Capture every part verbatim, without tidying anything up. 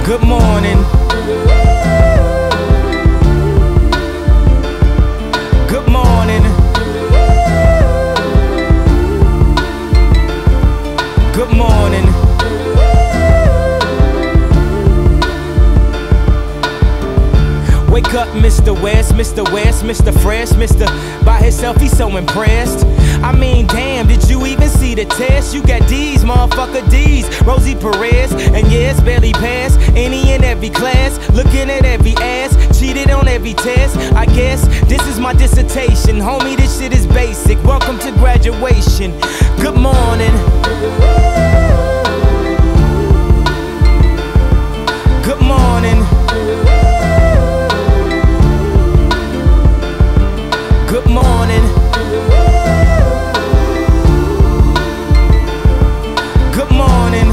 Good morning. Good morning. Good morning. Wake up, Mister West, Mister West, Mister Fresh, Mister By himself, he's so impressed. I mean, damn, did you even see the test? You got D's, motherfucker, D's. Rosie Perez, and yes, barely passed any and every class. Looking at every ass, cheated on every test. I guess this is my dissertation. Homie, this shit is basic. Welcome to graduation. Good morning. Good morning. Good morning. Good morning.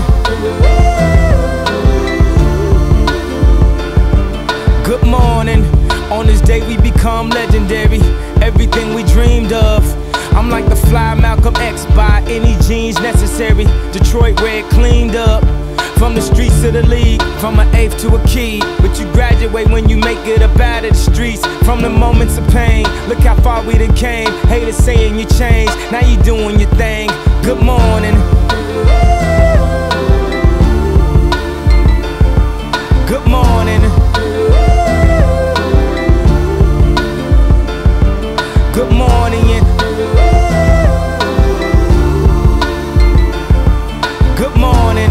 Good morning. On this day we become legendary. Everything we dreamed of. I'm like the fly Malcolm X, by any genes necessary. Detroit red cleaned up. From the streets to the league, from an eighth to a key. But you graduate when you make it up out of the streets. From the moments of pain, look how far we done came. Haters saying you changed, now you doing your thing. Good morning. Good morning. Good morning. Good morning.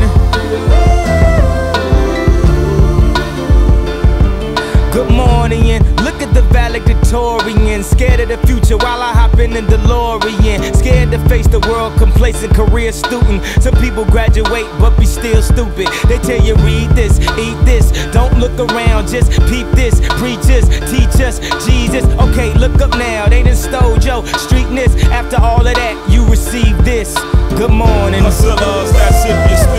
Good morning, look at the valedictorian. Scared of the future while I hop in the DeLorean. Scared to face the world, complacent career student. Some people graduate but be still stupid. They tell you read this, eat this, don't look around, just peep this. Preach us, teach us, Jesus. Okay, look up now, they done stole your streetness. After all of that, you receive this. Good morning. Hustlers, that's if you